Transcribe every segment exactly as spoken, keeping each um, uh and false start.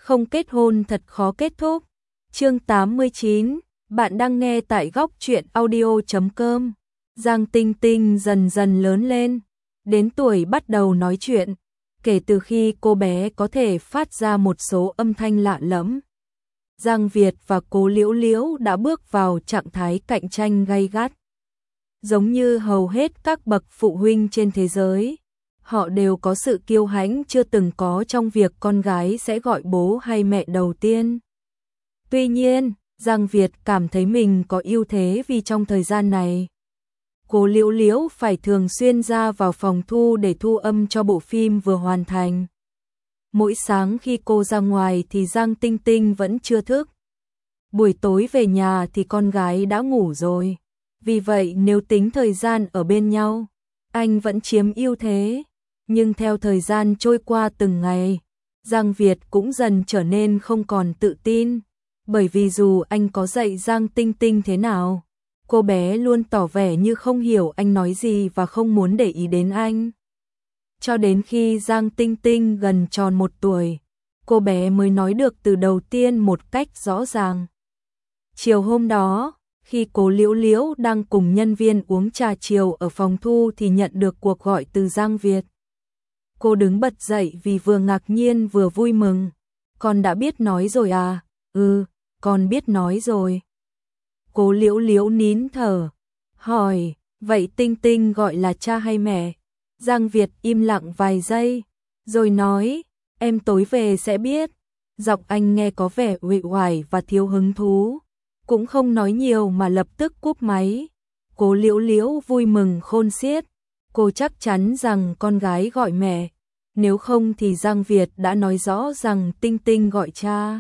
không kết hôn thật khó kết thúc. Chương tám mươi chín, bạn đang nghe tại góc truyện audio chấm com. Giang Tinh Tinh dần dần lớn lên, đến tuổi bắt đầu nói chuyện, kể từ khi cô bé có thể phát ra một số âm thanh lạ lẫm. Giang Việt và Cố Liễu Liễu đã bước vào trạng thái cạnh tranh gay gắt. Giống như hầu hết các bậc phụ huynh trên thế giới, họ đều có sự kiêu hãnh chưa từng có trong việc con gái sẽ gọi bố hay mẹ đầu tiên. Tuy nhiên, Giang Việt cảm thấy mình có ưu thế vì trong thời gian này, Cố Liễu Liễu phải thường xuyên ra vào phòng thu để thu âm cho bộ phim vừa hoàn thành. Mỗi sáng khi cô ra ngoài thì Giang Tinh Tinh vẫn chưa thức. Buổi tối về nhà thì con gái đã ngủ rồi. Vì vậy nếu tính thời gian ở bên nhau, anh vẫn chiếm ưu thế. Nhưng theo thời gian trôi qua từng ngày, Giang Việt cũng dần trở nên không còn tự tin. Bởi vì dù anh có dạy Giang Tinh Tinh thế nào, cô bé luôn tỏ vẻ như không hiểu anh nói gì và không muốn để ý đến anh. Cho đến khi Giang Tinh Tinh gần tròn một tuổi, cô bé mới nói được từ đầu tiên một cách rõ ràng. Chiều hôm đó, khi Cố Liễu Liễu đang cùng nhân viên uống trà chiều ở phòng thu thì nhận được cuộc gọi từ Giang Việt. Cô đứng bật dậy vì vừa ngạc nhiên vừa vui mừng. Con đã biết nói rồi à? Ừ, con biết nói rồi. Cố Liễu Liễu nín thở, hỏi, vậy Tinh Tinh gọi là cha hay mẹ? Giang Việt im lặng vài giây, rồi nói, em tối về sẽ biết. Giọng anh nghe có vẻ uể oải và thiếu hứng thú, cũng không nói nhiều mà lập tức cúp máy. Cố Liễu Liễu vui mừng khôn xiết, cô chắc chắn rằng con gái gọi mẹ, nếu không thì Giang Việt đã nói rõ rằng Tinh Tinh gọi cha,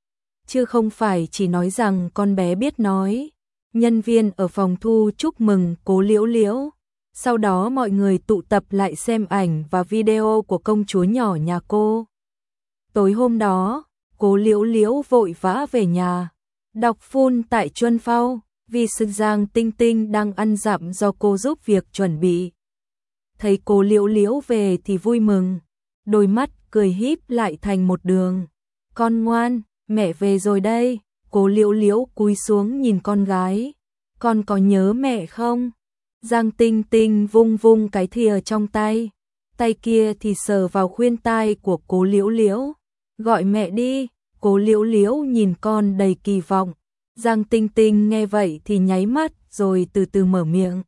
chứ không phải chỉ nói rằng con bé biết nói. Nhân viên ở phòng thu chúc mừng Cố Liễu Liễu. Sau đó mọi người tụ tập lại xem ảnh và video của công chúa nhỏ nhà cô. Tối hôm đó, Cố Liễu Liễu vội vã về nhà, đọc phun tại Chuân Phao, vì sự Giang Tinh Tinh đang ăn dặm do cô giúp việc chuẩn bị. Thấy Cố Liễu Liễu về thì vui mừng, đôi mắt cười híp lại thành một đường. Con ngoan, mẹ về rồi đây. Cố Liễu Liễu cúi xuống nhìn con gái. Con có nhớ mẹ không? Giang Tinh Tinh vung vung cái thìa trong tay, tay kia thì sờ vào khuyên tai của Cố Liễu Liễu. Gọi mẹ đi. Cố Liễu Liễu nhìn con đầy kỳ vọng. Giang Tinh Tinh nghe vậy thì nháy mắt rồi từ từ mở miệng.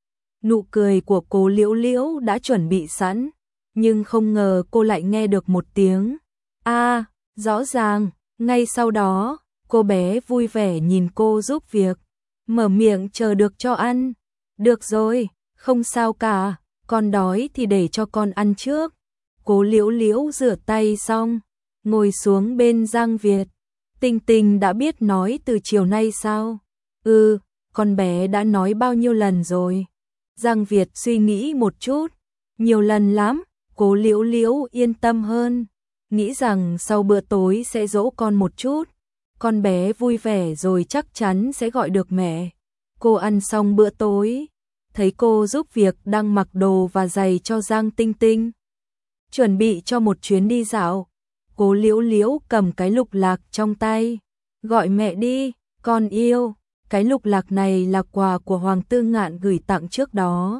Nụ cười của Cố Liễu Liễu đã chuẩn bị sẵn, nhưng không ngờ cô lại nghe được một tiếng a, à, rõ ràng. Ngay sau đó, cô bé vui vẻ nhìn cô giúp việc, mở miệng chờ được cho ăn. Được rồi, không sao cả, con đói thì để cho con ăn trước. Cố Liễu Liễu rửa tay xong, ngồi xuống bên Giang Việt. Tinh Tinh đã biết nói từ chiều nay sao? Ừ, con bé đã nói bao nhiêu lần rồi? Giang Việt suy nghĩ một chút. Nhiều lần lắm. Cố Liễu Liễu yên tâm hơn, nghĩ rằng sau bữa tối sẽ dỗ con một chút. Con bé vui vẻ rồi chắc chắn sẽ gọi được mẹ. Cô ăn xong bữa tối, thấy cô giúp việc đang mặc đồ và giày cho Giang Tinh Tinh, chuẩn bị cho một chuyến đi dạo. Cố Liễu Liễu cầm cái lục lạc trong tay. Gọi mẹ đi, con yêu. Cái lục lạc này là quà của Hoàng Tư Ngạn gửi tặng trước đó.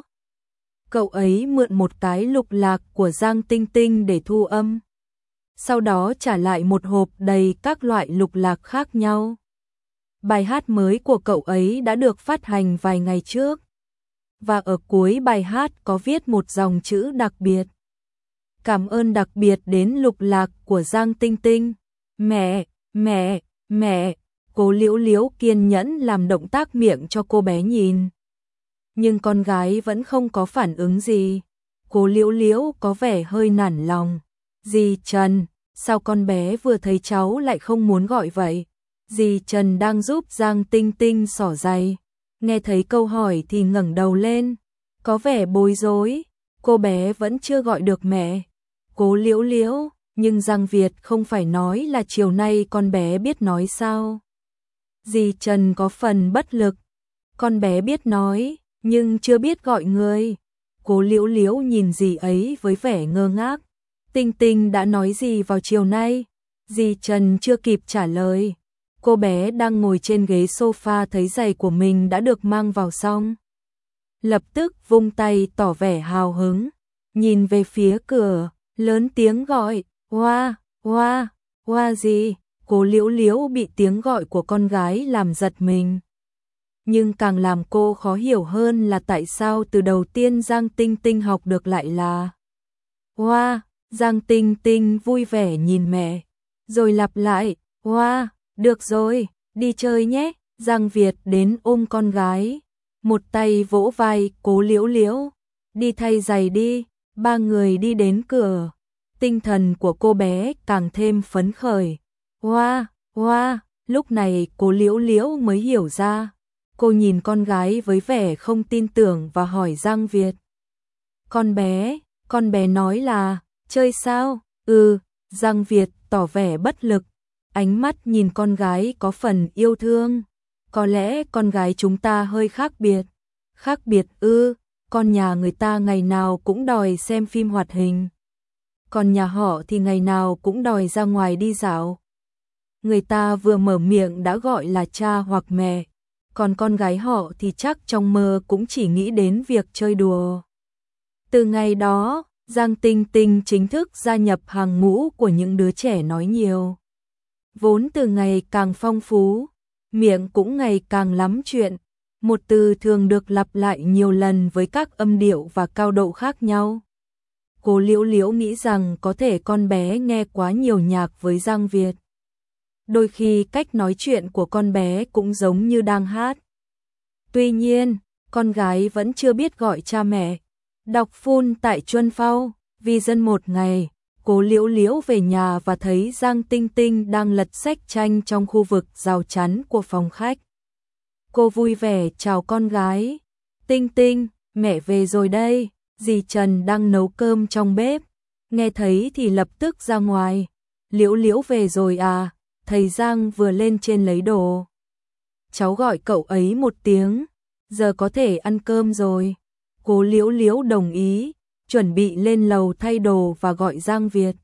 Cậu ấy mượn một cái lục lạc của Giang Tinh Tinh để thu âm, sau đó trả lại một hộp đầy các loại lục lạc khác nhau. Bài hát mới của cậu ấy đã được phát hành vài ngày trước, và ở cuối bài hát có viết một dòng chữ đặc biệt. Cảm ơn đặc biệt đến lục lạc của Giang Tinh Tinh. Mẹ, mẹ, mẹ. Cố Liễu Liễu kiên nhẫn làm động tác miệng cho cô bé nhìn, nhưng con gái vẫn không có phản ứng gì. Cố Liễu Liễu có vẻ hơi nản lòng. Dì Trần, sao con bé vừa thấy cháu lại không muốn gọi vậy? Dì Trần đang giúp Giang Tinh Tinh xỏ giày, nghe thấy câu hỏi thì ngẩng đầu lên, có vẻ bối rối. Cô bé vẫn chưa gọi được mẹ. Cố Liễu Liễu, nhưng Giang Việt không phải nói là chiều nay con bé biết nói sao? Dì Trần có phần bất lực. Con bé biết nói, nhưng chưa biết gọi người. Cố Liễu Liễu nhìn dì ấy với vẻ ngơ ngác. Tinh Tinh đã nói gì vào chiều nay? Dì Trần chưa kịp trả lời. Cô bé đang ngồi trên ghế sofa thấy giày của mình đã được mang vào xong. Lập tức vung tay tỏ vẻ hào hứng, nhìn về phía cửa, lớn tiếng gọi, "Oa, oa, oa gì?" Cố Liễu Liễu bị tiếng gọi của con gái làm giật mình. Nhưng càng làm cô khó hiểu hơn là tại sao từ đầu tiên Giang Tinh Tinh học được lại là "Oa." Giang Tinh Tinh vui vẻ nhìn mẹ, rồi lặp lại, "Oa, được rồi, đi chơi nhé." Giang Việt đến ôm con gái, một tay vỗ vai Cố Liễu Liễu, "Đi thay giày đi." Ba người đi đến cửa, tinh thần của cô bé càng thêm phấn khởi. "Oa, oa." Lúc này Cố Liễu Liễu mới hiểu ra. Cô nhìn con gái với vẻ không tin tưởng và hỏi Giang Việt, "Con bé, con bé nói là chơi sao?" "Ừ." Giang Việt tỏ vẻ bất lực, ánh mắt nhìn con gái có phần yêu thương. "Có lẽ con gái chúng ta hơi khác biệt." "Khác biệt ư?" Con nhà người ta ngày nào cũng đòi xem phim hoạt hình, còn nhà họ thì ngày nào cũng đòi ra ngoài đi dạo. Người ta vừa mở miệng đã gọi là cha hoặc mẹ, còn con gái họ thì chắc trong mơ cũng chỉ nghĩ đến việc chơi đùa. Từ ngày đó, Giang Tinh Tinh chính thức gia nhập hàng ngũ của những đứa trẻ nói nhiều. Vốn từ ngày càng phong phú, miệng cũng ngày càng lắm chuyện. Một từ thường được lặp lại nhiều lần với các âm điệu và cao độ khác nhau. Cố Liễu Liễu nghĩ rằng có thể con bé nghe quá nhiều nhạc với Giang Việt. Đôi khi cách nói chuyện của con bé cũng giống như đang hát. Tuy nhiên, con gái vẫn chưa biết gọi cha mẹ. Đọc phun tại Chuân Phao, vì dân một ngày, Cố Liễu Liễu về nhà và thấy Giang Tinh Tinh đang lật sách tranh trong khu vực rào chắn của phòng khách. Cô vui vẻ chào con gái, "Tinh Tinh, mẹ về rồi đây." Dì Trần đang nấu cơm trong bếp, nghe thấy thì lập tức ra ngoài, "Liễu Liễu về rồi à, thầy Giang vừa lên trên lấy đồ. Cháu gọi cậu ấy một tiếng, giờ có thể ăn cơm rồi." Cố Liễu Liễu đồng ý, chuẩn bị lên lầu thay đồ và gọi Giang Việt.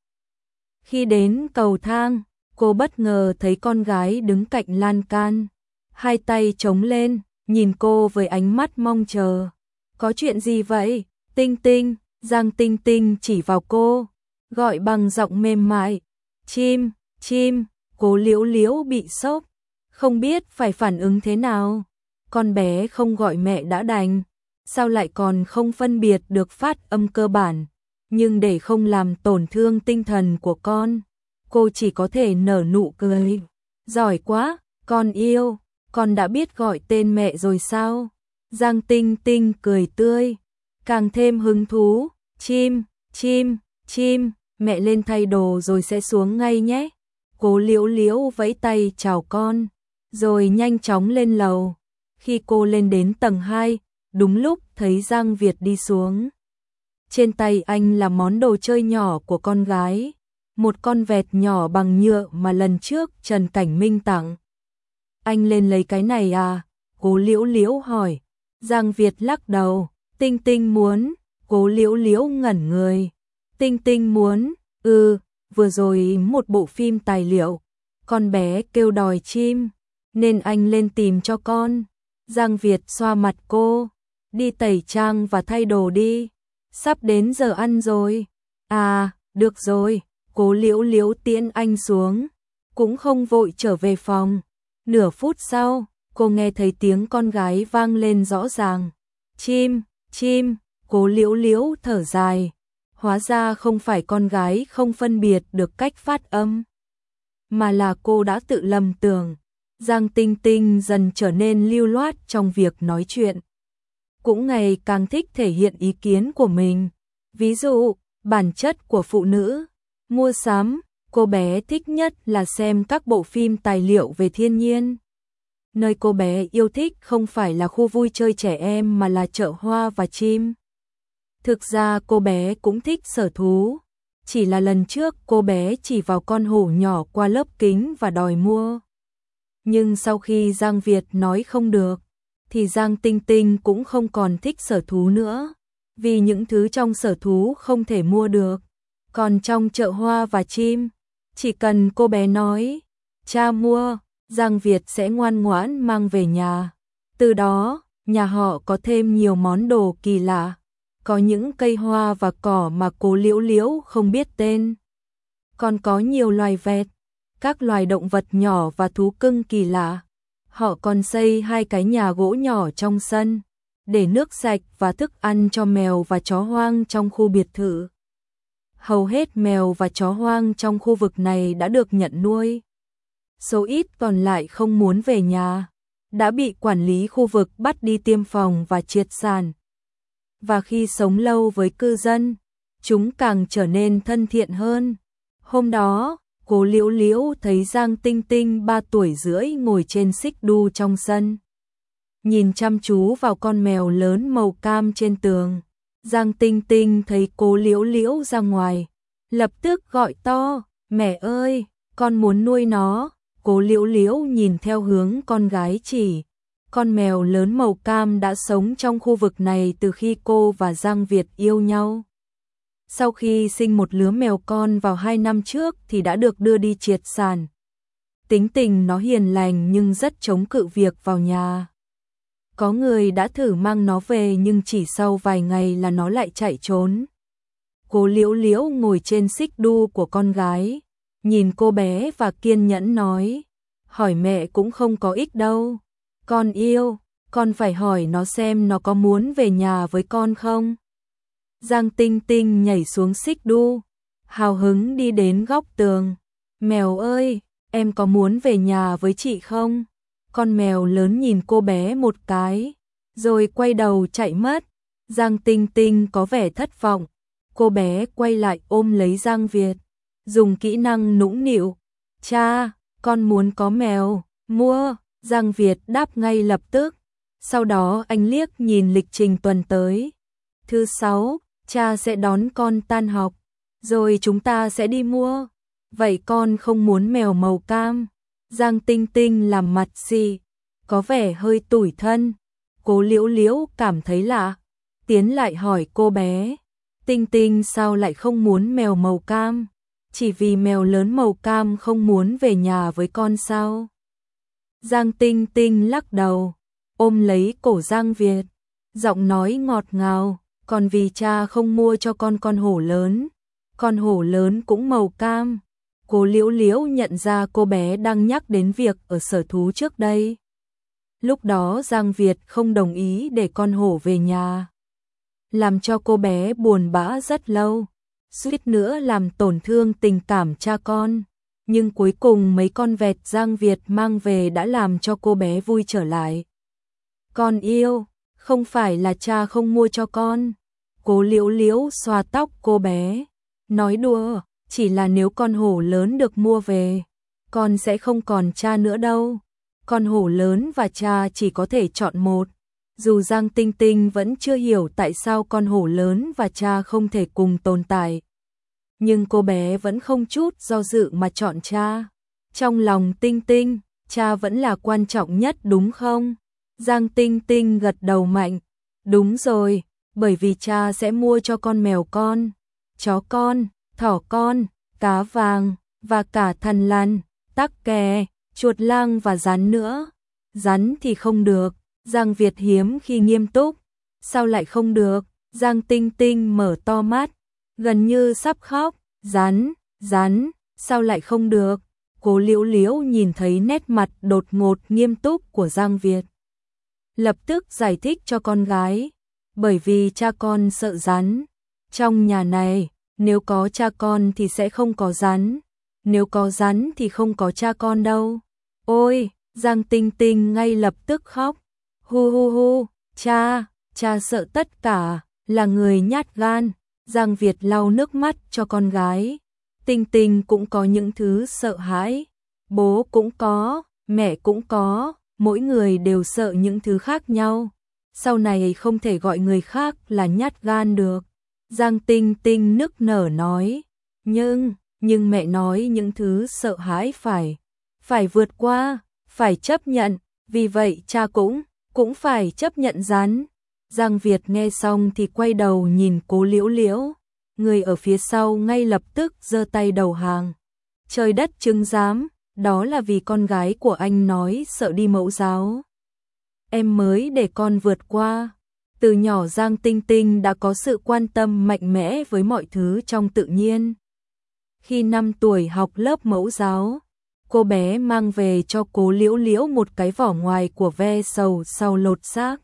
Khi đến cầu thang, cô bất ngờ thấy con gái đứng cạnh lan can, hai tay chống lên, nhìn cô với ánh mắt mong chờ. "Có chuyện gì vậy, Tinh Tinh?" Giang Tinh Tinh chỉ vào cô, gọi bằng giọng mềm mại, "Chim, chim." Cố Liễu Liễu bị sốc, không biết phải phản ứng thế nào. Con bé không gọi mẹ đã đành, sao lại còn không phân biệt được phát âm cơ bản, nhưng để không làm tổn thương tinh thần của con, cô chỉ có thể nở nụ cười. "Giỏi quá, con yêu, con đã biết gọi tên mẹ rồi sao?" Giang Tinh Tinh cười tươi, càng thêm hứng thú, "Chim, chim, chim, mẹ lên thay đồ rồi sẽ xuống ngay nhé." Cố Liễu Liễu vẫy tay chào con, rồi nhanh chóng lên lầu. Khi cô lên đến tầng hai, đúng lúc thấy Giang Việt đi xuống. Trên tay anh là món đồ chơi nhỏ của con gái, một con vẹt nhỏ bằng nhựa mà lần trước Trần Cảnh Minh tặng. "Anh lên lấy cái này à?" Cố Liễu Liễu hỏi. Giang Việt lắc đầu, "Tinh Tinh muốn." Cố Liễu Liễu ngẩn người, "Tinh Tinh muốn?" "Ừ, vừa rồi một bộ phim tài liệu, con bé kêu đòi chim, nên anh lên tìm cho con." Giang Việt xoa mặt cô, "Đi tẩy trang và thay đồ đi, sắp đến giờ ăn rồi." "À, được rồi." Cố Liễu Liễu tiễn anh xuống, cũng không vội trở về phòng. Nửa phút sau, cô nghe thấy tiếng con gái vang lên rõ ràng, "Chim, chim." Cố Liễu Liễu thở dài, hóa ra không phải con gái không phân biệt được cách phát âm, mà là cô đã tự lầm tưởng. Giang Tinh Tinh dần trở nên lưu loát trong việc nói chuyện, cũng ngày càng thích thể hiện ý kiến của mình. Ví dụ, bản chất của phụ nữ, mua sắm, cô bé thích nhất là xem các bộ phim tài liệu về thiên nhiên. Nơi cô bé yêu thích không phải là khu vui chơi trẻ em mà là chợ hoa và chim. Thực ra cô bé cũng thích sở thú, chỉ là lần trước cô bé chỉ vào con hổ nhỏ qua lớp kính và đòi mua. Nhưng sau khi Giang Việt nói không được, thì Giang Tinh Tinh cũng không còn thích sở thú nữa, vì những thứ trong sở thú không thể mua được. Còn trong chợ hoa và chim, Chỉ cần cô bé nói, cha mua, Giang Việt sẽ ngoan ngoãn mang về nhà. Từ đó, nhà họ có thêm nhiều món đồ kỳ lạ, có những cây hoa và cỏ mà Cố Liễu Liễu không biết tên. Còn có nhiều loài vẹt, các loài động vật nhỏ và thú cưng kỳ lạ. Họ còn xây hai cái nhà gỗ nhỏ trong sân, để nước sạch và thức ăn cho mèo và chó hoang trong khu biệt thự. Hầu hết mèo và chó hoang trong khu vực này đã được nhận nuôi. Số ít còn lại không muốn về nhà, đã bị quản lý khu vực bắt đi tiêm phòng và triệt sản. Và khi sống lâu với cư dân, chúng càng trở nên thân thiện hơn. Hôm đó, Cố Liễu Liễu thấy Giang Tinh Tinh ba tuổi rưỡi ngồi trên xích đu trong sân, nhìn chăm chú vào con mèo lớn màu cam trên tường. Giang Tinh Tinh thấy Cố Liễu Liễu ra ngoài, lập tức gọi to, mẹ ơi, con muốn nuôi nó. Cố Liễu Liễu nhìn theo hướng con gái chỉ. Con mèo lớn màu cam đã sống trong khu vực này từ khi cô và Giang Việt yêu nhau. Sau khi sinh một lứa mèo con vào hai năm trước thì đã được đưa đi triệt sản. Tính tình nó hiền lành nhưng rất chống cự việc vào nhà. Có người đã thử mang nó về nhưng chỉ sau vài ngày là nó lại chạy trốn. Cố Liễu Liễu ngồi trên xích đu của con gái, nhìn cô bé và kiên nhẫn nói, hỏi mẹ cũng không có ích đâu. Con yêu, con phải hỏi nó xem nó có muốn về nhà với con không. Giang Tinh Tinh nhảy xuống xích đu, hào hứng đi đến góc tường. Mèo ơi, em có muốn về nhà với chị không? Con mèo lớn nhìn cô bé một cái, rồi quay đầu chạy mất. Giang Tinh Tinh có vẻ thất vọng. Cô bé quay lại ôm lấy Giang Việt, dùng kỹ năng nũng nịu. Cha, con muốn có mèo, mua. Giang Việt đáp ngay lập tức. Sau đó anh liếc nhìn lịch trình tuần tới. Thứ sáu, cha sẽ đón con tan học, rồi chúng ta sẽ đi mua. Vậy con không muốn mèo màu cam? Giang Tinh Tinh làm mặt xì, có vẻ hơi tủi thân. Cố Liễu Liễu cảm thấy lạ, tiến lại hỏi cô bé, Tinh Tinh sao lại không muốn mèo màu cam? Chỉ vì mèo lớn màu cam không muốn về nhà với con sao? Giang Tinh Tinh lắc đầu, ôm lấy cổ Giang Việt, giọng nói ngọt ngào, còn vì cha không mua cho con con hổ lớn. Con hổ lớn cũng màu cam. Cố Liễu Liễu nhận ra cô bé đang nhắc đến việc ở sở thú trước đây. Lúc đó Giang Việt không đồng ý để con hổ về nhà, làm cho cô bé buồn bã rất lâu, suýt nữa làm tổn thương tình cảm cha con. Nhưng cuối cùng mấy con vẹt Giang Việt mang về đã làm cho cô bé vui trở lại. Con yêu, không phải là cha không mua cho con. Cố Liễu Liễu xoa tóc cô bé, nói đùa, chỉ là nếu con hổ lớn được mua về, con sẽ không còn cha nữa đâu. Con hổ lớn và cha chỉ có thể chọn một. Dù Giang Tinh Tinh vẫn chưa hiểu tại sao con hổ lớn và cha không thể cùng tồn tại, nhưng cô bé vẫn không chút do dự mà chọn cha. Trong lòng Tinh Tinh, cha vẫn là quan trọng nhất đúng không? Giang Tinh Tinh gật đầu mạnh. Đúng rồi, bởi vì cha sẽ mua cho con mèo con, chó con, thỏ con, cá vàng, và cả thằn lằn, tắc kè, chuột lang và rắn nữa. Rắn thì không được. Giang Việt hiếm khi nghiêm túc. Sao lại không được? Giang Tinh Tinh mở to mắt, gần như sắp khóc. Rắn, rắn, sao lại không được? Cố Liễu Liễu nhìn thấy nét mặt đột ngột nghiêm túc của Giang Việt, lập tức giải thích cho con gái, bởi vì cha con sợ rắn. Trong nhà này, nếu có cha con thì sẽ không có rắn, nếu có rắn thì không có cha con đâu. Ôi, Giang Tinh Tinh ngay lập tức khóc. Hu hu hu, cha, cha sợ tất cả, là người nhát gan. Giang Việt lau nước mắt cho con gái. Tinh Tinh cũng có những thứ sợ hãi, bố cũng có, mẹ cũng có, mỗi người đều sợ những thứ khác nhau. Sau này không thể gọi người khác là nhát gan được. Giang Tinh Tinh nức nở nói, nhưng, nhưng mẹ nói những thứ sợ hãi phải, phải vượt qua, phải chấp nhận, vì vậy cha cũng, cũng phải chấp nhận rắn. Giang Việt nghe xong thì quay đầu nhìn Cố Liễu Liễu, người ở phía sau ngay lập tức giơ tay đầu hàng. Trời đất chứng giám, đó là vì con gái của anh nói sợ đi mẫu giáo. Em mới để con vượt qua. Từ nhỏ Giang Tinh Tinh đã có sự quan tâm mạnh mẽ với mọi thứ trong tự nhiên. Khi năm tuổi học lớp mẫu giáo, cô bé mang về cho cố Liễu Liễu một cái vỏ ngoài của ve sầu sau lột xác.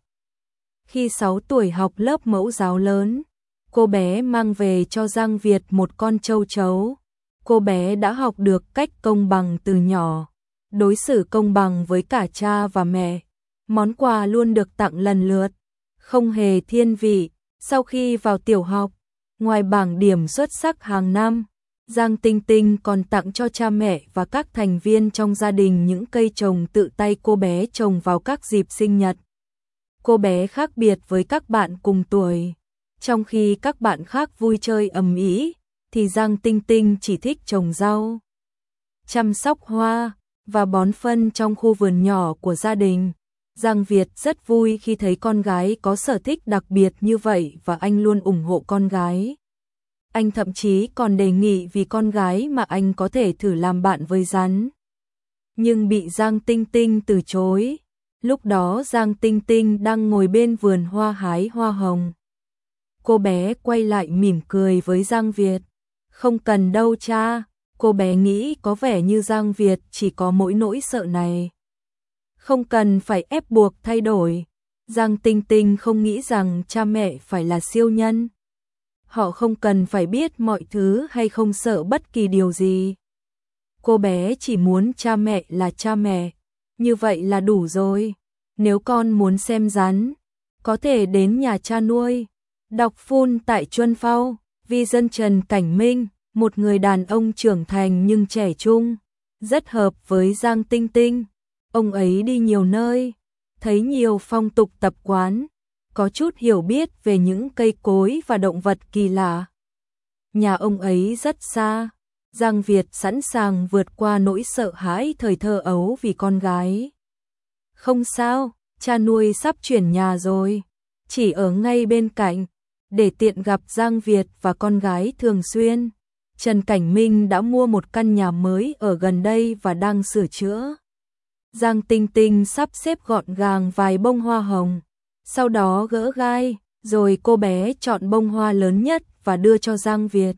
Khi sáu tuổi học lớp mẫu giáo lớn, cô bé mang về cho Giang Việt một con châu chấu. Cô bé đã học được cách công bằng từ nhỏ, đối xử công bằng với cả cha và mẹ. Món quà luôn được tặng lần lượt, không hề thiên vị. Sau khi vào tiểu học, ngoài bảng điểm xuất sắc hàng năm, Giang Tinh Tinh còn tặng cho cha mẹ và các thành viên trong gia đình những cây trồng tự tay cô bé trồng vào các dịp sinh nhật. Cô bé khác biệt với các bạn cùng tuổi. Trong khi các bạn khác vui chơi ầm ĩ, thì Giang Tinh Tinh chỉ thích trồng rau, chăm sóc hoa và bón phân trong khu vườn nhỏ của gia đình. Giang Việt rất vui khi thấy con gái có sở thích đặc biệt như vậy và anh luôn ủng hộ con gái. Anh thậm chí còn đề nghị vì con gái mà anh có thể thử làm bạn với rắn. Nhưng bị Giang Tinh Tinh từ chối. Lúc đó Giang Tinh Tinh đang ngồi bên vườn hoa hái hoa hồng. Cô bé quay lại mỉm cười với Giang Việt. Không cần đâu cha, cô bé nghĩ có vẻ như Giang Việt chỉ có mỗi nỗi sợ này. Không cần phải ép buộc thay đổi. Giang Tinh Tinh không nghĩ rằng cha mẹ phải là siêu nhân. Họ không cần phải biết mọi thứ hay không sợ bất kỳ điều gì. Cô bé chỉ muốn cha mẹ là cha mẹ. Như vậy là đủ rồi. Nếu con muốn xem rắn, có thể đến nhà cha nuôi. Đọc full tại Chuân Phao, vì dân Trần Cảnh Minh, một người đàn ông trưởng thành nhưng trẻ trung, rất hợp với Giang Tinh Tinh. Ông ấy đi nhiều nơi, thấy nhiều phong tục tập quán, có chút hiểu biết về những cây cối và động vật kỳ lạ. Nhà ông ấy rất xa, Giang Việt sẵn sàng vượt qua nỗi sợ hãi thời thơ ấu vì con gái. Không sao, cha nuôi sắp chuyển nhà rồi, chỉ ở ngay bên cạnh, để tiện gặp Giang Việt và con gái thường xuyên. Trần Cảnh Minh đã mua một căn nhà mới ở gần đây và đang sửa chữa. Giang Tinh Tinh sắp xếp gọn gàng vài bông hoa hồng, sau đó gỡ gai, rồi cô bé chọn bông hoa lớn nhất và đưa cho Giang Việt.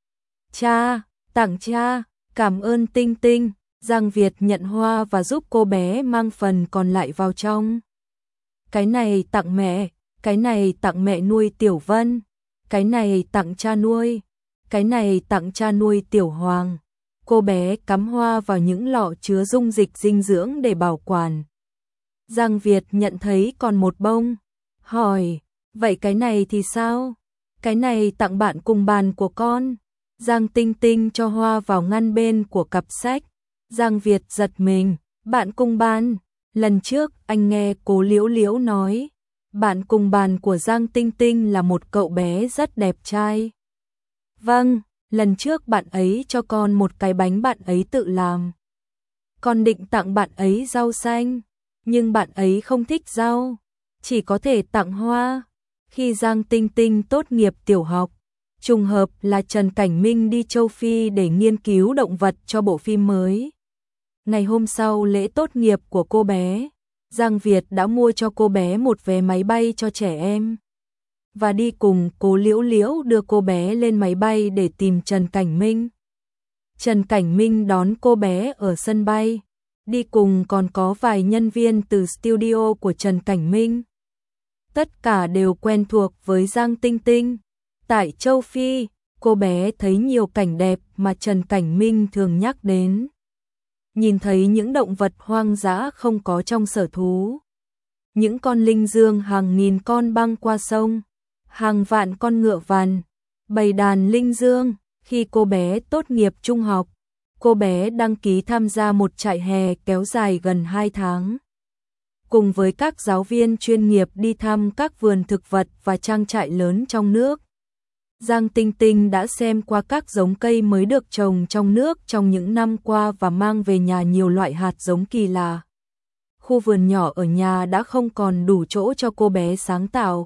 Cha, tặng cha, cảm ơn Tinh Tinh. Giang Việt nhận hoa và giúp cô bé mang phần còn lại vào trong. Cái này tặng mẹ, cái này tặng mẹ nuôi Tiểu Vân, cái này tặng cha nuôi, cái này tặng cha nuôi Tiểu Hoàng. Cô bé cắm hoa vào những lọ chứa dung dịch dinh dưỡng để bảo quản. Giang Việt nhận thấy còn một bông, hỏi, vậy cái này thì sao? Cái này tặng bạn cùng bàn của con. Giang Tinh Tinh cho hoa vào ngăn bên của cặp sách. Giang Việt giật mình, bạn cùng bàn. Lần trước anh nghe cố Liễu Liễu nói, bạn cùng bàn của Giang Tinh Tinh là một cậu bé rất đẹp trai. Vâng, lần trước bạn ấy cho con một cái bánh bạn ấy tự làm. Con định tặng bạn ấy rau xanh, nhưng bạn ấy không thích rau, chỉ có thể tặng hoa. Khi Giang Tinh Tinh tốt nghiệp tiểu học, trùng hợp là Trần Cảnh Minh đi châu Phi để nghiên cứu động vật cho bộ phim mới. Ngày hôm sau lễ tốt nghiệp của cô bé, Giang Việt đã mua cho cô bé một vé máy bay cho trẻ em. Và đi cùng cố Liễu Liễu đưa cô bé lên máy bay để tìm Trần Cảnh Minh. Trần Cảnh Minh đón cô bé ở sân bay. Đi cùng còn có vài nhân viên từ studio của Trần Cảnh Minh. Tất cả đều quen thuộc với Giang Tinh Tinh. Tại châu Phi, cô bé thấy nhiều cảnh đẹp mà Trần Cảnh Minh thường nhắc đến. Nhìn thấy những động vật hoang dã không có trong sở thú. Những con linh dương hàng nghìn con băng qua sông, hàng vạn con ngựa vằn, bầy đàn linh dương. Khi cô bé tốt nghiệp trung học, cô bé đăng ký tham gia một trại hè kéo dài gần hai tháng. Cùng với các giáo viên chuyên nghiệp đi thăm các vườn thực vật và trang trại lớn trong nước. Giang Tinh Tinh đã xem qua các giống cây mới được trồng trong nước trong những năm qua và mang về nhà nhiều loại hạt giống kỳ lạ. Khu vườn nhỏ ở nhà đã không còn đủ chỗ cho cô bé sáng tạo.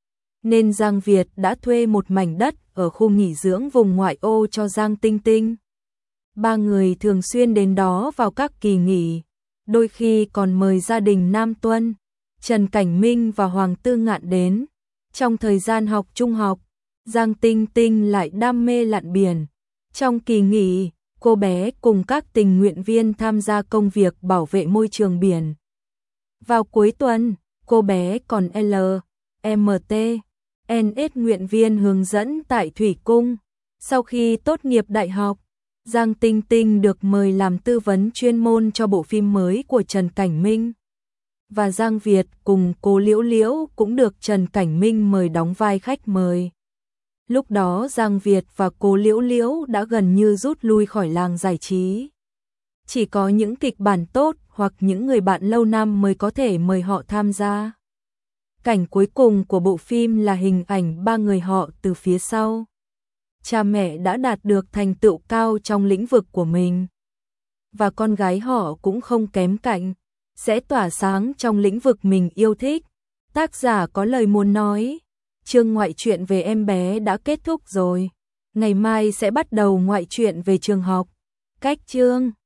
Nên Giang Việt đã thuê một mảnh đất ở khu nghỉ dưỡng vùng ngoại ô cho Giang Tinh Tinh. Ba người thường xuyên đến đó vào các kỳ nghỉ, đôi khi còn mời gia đình Nam Tuân, Trần Cảnh Minh và Hoàng Tư Ngạn đến. Trong thời gian học trung học, Giang Tinh Tinh lại đam mê lặn biển. Trong kỳ nghỉ, cô bé cùng các tình nguyện viên tham gia công việc bảo vệ môi trường biển. Vào cuối tuần, cô bé còn L M T N S nguyện viên hướng dẫn tại Thủy Cung. Sau khi tốt nghiệp đại học, Giang Tinh Tinh được mời làm tư vấn chuyên môn cho bộ phim mới của Trần Cảnh Minh. Và Giang Việt cùng cô Liễu Liễu cũng được Trần Cảnh Minh mời đóng vai khách mời. Lúc đó Giang Việt và cô Liễu Liễu đã gần như rút lui khỏi làng giải trí. Chỉ có những kịch bản tốt hoặc những người bạn lâu năm mới có thể mời họ tham gia. Cảnh cuối cùng của bộ phim là hình ảnh ba người họ từ phía sau. Cha mẹ đã đạt được thành tựu cao trong lĩnh vực của mình. Và con gái họ cũng không kém cạnh, sẽ tỏa sáng trong lĩnh vực mình yêu thích. Tác giả có lời muốn nói, chương ngoại truyện về em bé đã kết thúc rồi. Ngày mai sẽ bắt đầu ngoại truyện về trường học. Cách chương